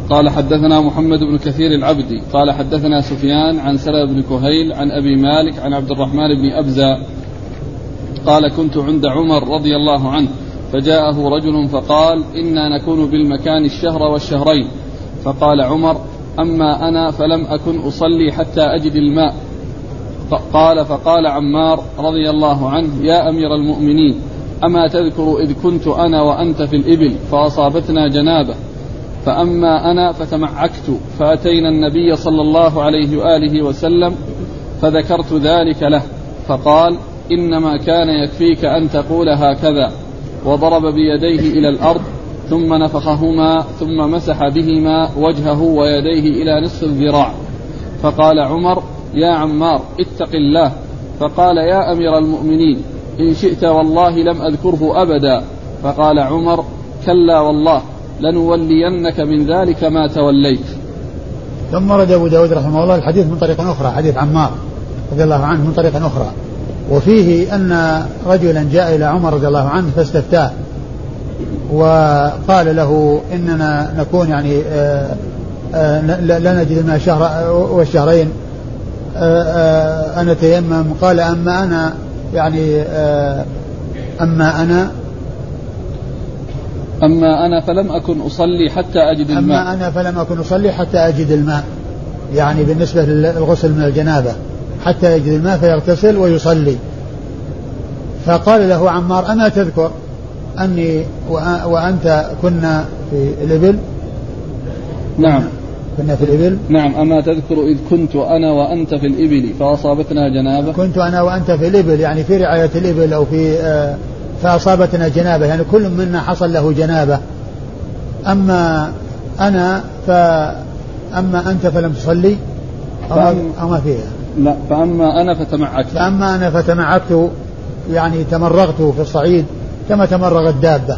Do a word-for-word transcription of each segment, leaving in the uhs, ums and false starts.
قال حدثنا محمد بن كثير العبدي قال حدثنا سفيان عن سلمة بن كهيل عن أبي مالك عن عبد الرحمن بن أبزة قال كنت عند عمر رضي الله عنه فجاءه رجل فقال إنا نكون بالمكان الشهر والشهرين. فقال عمر أما أنا فلم أكن أصلي حتى أجد الماء. قال فقال عمار رضي الله عنه يا أمير المؤمنين أما تذكر إذ كنت أنا وأنت في الإبل فأصابتنا جنابة فأما أنا فتمعكت فأتينا النبي صلى الله عليه وآله وسلم فذكرت ذلك له فقال إنما كان يكفيك أن تقول هكذا وضرب بيديه إلى الأرض ثم نفخهما ثم مسح بهما وجهه ويديه إلى نصف الذراع. فقال عمر يا عمار اتق الله. فقال يا أمير المؤمنين إن شئت والله لم أذكره أبدا. فقال عمر كلا والله لنولينك من ذلك ما توليت. ثم رد أبو داود رحمه الله الحديث من طريق أخرى حديث عمار رضي الله عنه من طريق أخرى وفيه أن رجلا جاء إلى عمر رضي الله عنه فاستفتاه وقال له إننا نكون يعني آآ آآ لا نجد الماء شهر والشهرين أنا تيمم. قال أما أنا يعني أما أنا أما أنا فلم أكن أصلي حتى أجد الماء أما أنا فلم أكن أصلي حتى أجد الماء يعني بالنسبة للغسل من الجنابة حتى يجد الماء فيغتسل ويصلي. فقال له عمار أما تذكر أني وأنت كنا في الإبل. نعم كنا في الإبل. نعم أما تذكر إذ كنت أنا وأنت في الإبل فأصابتنا جنابة. كنت أنا وأنت في الإبل يعني في رعاية الإبل أو في فأصابتنا جنابة يعني كل منا حصل له جنابة. أما أنا فأما أنت فلم تصلي أو ما فيها. لا فأما أنا فتمعكت. فأما أنا فتمعكت يعني تمرغت في الصعيد كما تمرغ الدابة.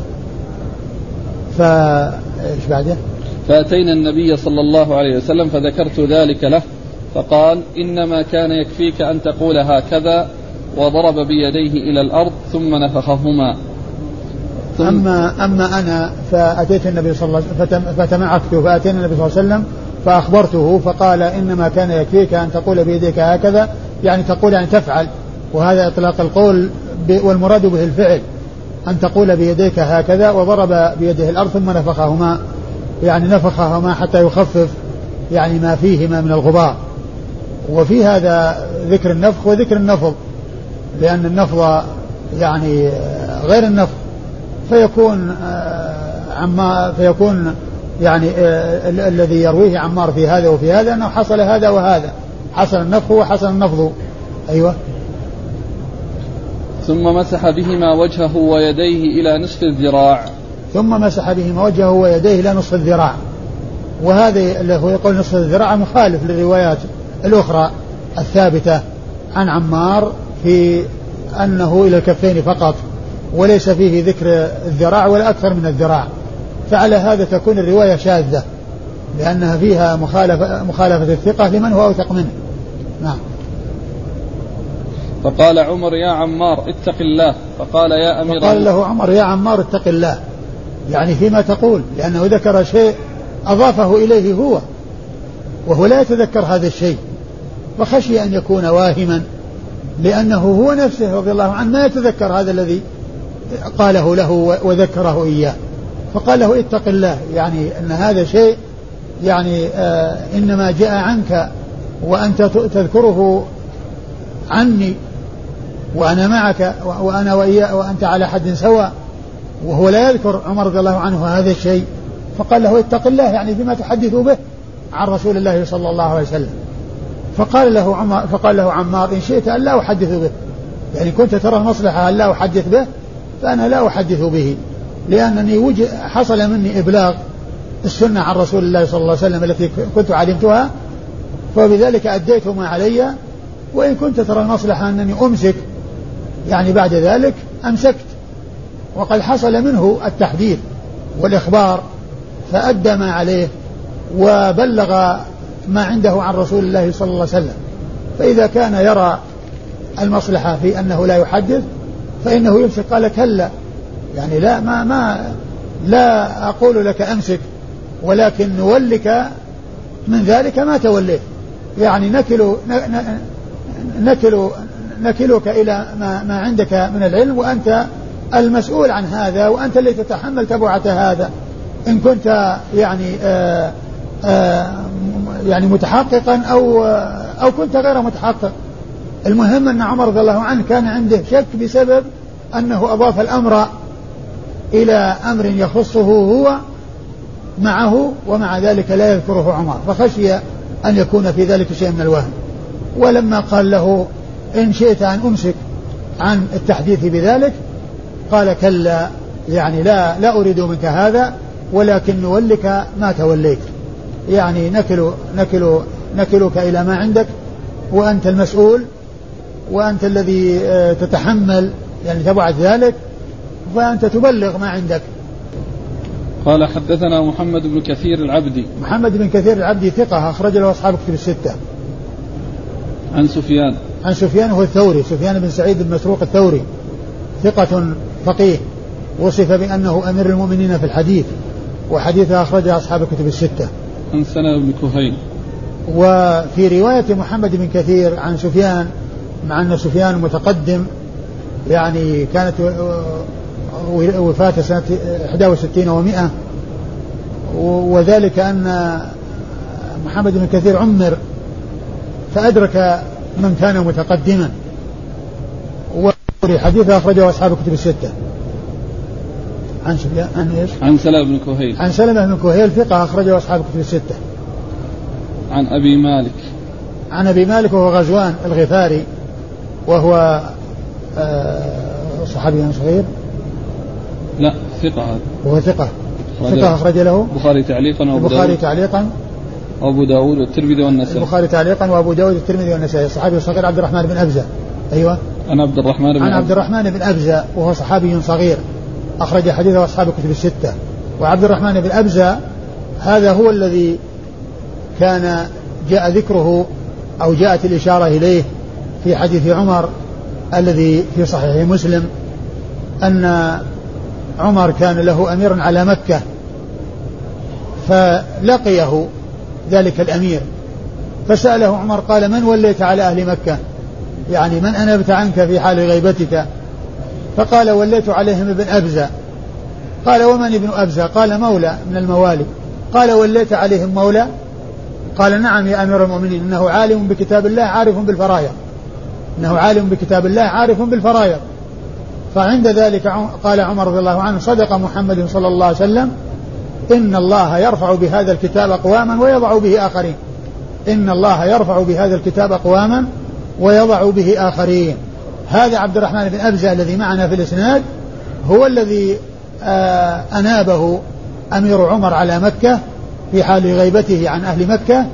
فإيش بعده؟ فأتينا النبي صلى الله عليه وسلم فذكرت ذلك له فقال إنما كان يكفيك أن تقول هكذا وضرب بيديه إلى الأرض ثم نفخهما. ثم أما, أما أنا فأتيت النبي صلى الله عليه وسلم فتمعكت فأتينا النبي صلى الله عليه وسلم فأخبرته فقال إنما كان يكفيك أن تقول بيديك هكذا يعني تقول أن تفعل وهذا إطلاق القول والمراد به الفعل أن تقول بيديك هكذا وضرب بيده الأرض ثم نفخهما يعني نفخهما حتى يخفف يعني ما فيهما من الغبار. وفي هذا ذكر النفخ وذكر النفض لأن النفض يعني غير النفخ فيكون عما فيكون يعني الذي يرويه عمار في هذا وفي هذا أنه حصل هذا وهذا حصل النفخ وحصل النفض. أيوة. ثم مسح بهما وجهه ويديه إلى نصف الذراع. ثم مسح بهما وجهه ويديه إلى نصف الذراع وهذا اللي هو يقول نصف الذراع مخالف للروايات الأخرى الثابتة عن عمار في أنه إلى الكفين فقط وليس فيه ذكر الذراع ولا أكثر من الذراع. فعلى هذا تكون الرواية شاذة لأنها فيها مخالفة, مخالفة الثقة لمن هو أوثق منه. نعم. فقال عمر يا عمار اتق الله. فقال يا أمير فقال له عمر يا عمار اتق الله يعني فيما تقول لأنه ذكر شيء أضافه إليه هو وهو لا يتذكر هذا الشيء فخشي أن يكون واهما لأنه هو نفسه رضي الله عنه ما يتذكر هذا الذي قاله له وذكره إياه. فقال له اتق الله يعني أن هذا شيء يعني آه إنما جاء عنك وأنت تذكره عني وأنا معك وأنا وإياه وأنت على حد سواء وهو لا يذكر عمر رضي الله عنه هذا الشيء. فقال له اتق الله يعني بما تحدث به عن رسول الله صلى الله عليه وسلم. فقال له عمر فقال له عمار إن شئت أن لا أحدث به يعني كنت ترى المصلحة أن لا أحدث به فأنا لا أحدث به لأنني وجه حصل مني إبلاغ السنة عن رسول الله صلى الله عليه وسلم التي كنت علمتها فبذلك أديت ما علي وإن كنت ترى المصلحة أنني أمسك يعني بعد ذلك أمسكت وقد حصل منه التحديث والإخبار فأدى ما عليه وبلغ ما عنده عن رسول الله صلى الله عليه وسلم. فإذا كان يرى المصلحة في أنه لا يحدث فإنه يمسك. قال كلا يعني لا ما ما لا أقول لك أمسك ولكن نولك من ذلك ما توليت، يعني نكل نكل نكلك إلى ما, ما عندك من العلم، وأنت المسؤول عن هذا، وأنت اللي تتحمل تبعة هذا إن كنت يعني آآ آآ يعني متحققا أو أو كنت غير متحقق. المهم أن عمر رضي الله عنه كان عنده شك بسبب أنه أضاف الأمر إلى أمر يخصه هو معه، ومع ذلك لا يذكره عمر، فخشي أن يكون في ذلك شيء من الوهم. ولما قال له إن شئت أن أمسك عن التحديث بذلك قال كلا، يعني لا لا أريد منك هذا، ولكن نولك ما توليت، يعني نكل نكل نكلك إلى ما عندك، وأنت المسؤول، وأنت الذي تتحمل يعني تبعت ذلك، فأنت تبلغ ما عندك. قال حدثنا محمد بن كثير العبدي. محمد بن كثير العبدي ثقة أخرج له أصحاب كتب الستة. عن سفيان. عن سفيان هو الثوري، سفيان بن سعيد بن مسروق الثوري، ثقة فقيه، وصف بأنه أمير المؤمنين في الحديث، وحديثه أخرجه أصحاب كتب الستة. عن سلمة بن كهيل. وفي رواية محمد بن كثير عن سفيان، مع أن سفيان متقدم يعني كانت وفاته سنة إحدى وستين ومئة، وذلك أن محمد بن كثير عمر فأدرك من كان متقدما، وحديثه أخرجه أصحاب كتب الستة. عن عن إيش؟ عن سلمة بن كهيل. عن سلمة بن كهيل ثقة أخرجه أصحاب كتب الستة. عن أبي مالك. عن أبي مالك وهو غزوان الغفاري، وهو صحابي صغير. لا ثقة هذا. وهو ثقة. ثقة أخرج له البخاري تعليقا وأبو البخاري تعليقا وأبو داود والترمذي والنسائي. البخاري تعليقا وأبو داود والترمذي والنسائي. الصحابي الصغير عبد الرحمن بن أبزة. أيوة. عن عبد الرحمن بن عن عبد الرحمن بن أبزة وهو صحابي صغير أخرج حديثه أصحاب الكتب الستة. وعبد الرحمن بن أبزة هذا هو الذي كان جاء ذكره أو جاءت الإشارة إليه في حديث عمر الذي في صحيح مسلم، أن عمر كان له أمير على مكة، فلقيه ذلك الأمير فسأله عمر قال من وليت على أهل مكة، يعني من أنبت عنك في حال غيبتك؟ فقال وليت عليهم ابن أبزة. قال ومن ابن أبزة؟ قال مولى من الموالي. قال وليت عليهم مولى؟ قال نعم يا أمير المؤمنين، إنه عالم بكتاب الله عارف بالفرائض، إنه عالم بكتاب الله عارف بالفرائض. فعند ذلك قال عمر رضي الله عنه صدق محمد صلى الله عليه وسلم، إن الله يرفع بهذا الكتاب أقواما ويضع به آخرين، إن الله يرفع بهذا الكتاب أقواما ويضع به آخرين. هذا عبد الرحمن بن أبزة الذي معنا في الإسناد هو الذي آه أنابه أمير عمر على مكة في حال غيبته عن أهل مكة،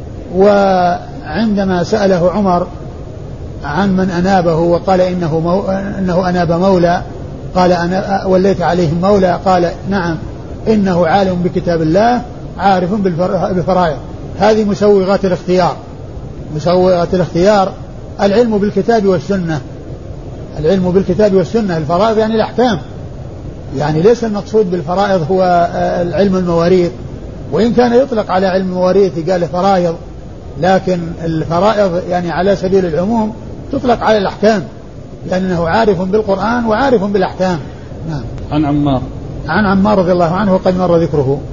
وعندما سأله عمر عن من أنابه وقال إنه, مو... إنه أناب مولى، قال أنا وليت عليهم مولى، قال نعم إنه عالم بكتاب الله عارف بالفر... بالفرائض. هذه مسوغات الاختيار، مسوغات الاختيار العلم بالكتاب والسنة، العلم بالكتاب والسنة. الفرائض يعني الأحكام، يعني ليس المقصود بالفرائض هو العلم المواريث، وإن كان يطلق على علم المواريث قال فرائض، لكن الفرائض يعني على سبيل العموم تطلق على الأحكام، لأنه عارف بالقرآن وعارف بالأحكام. نعم. عن عمار. عن عمار رضي الله عنه وقد مر ذكره.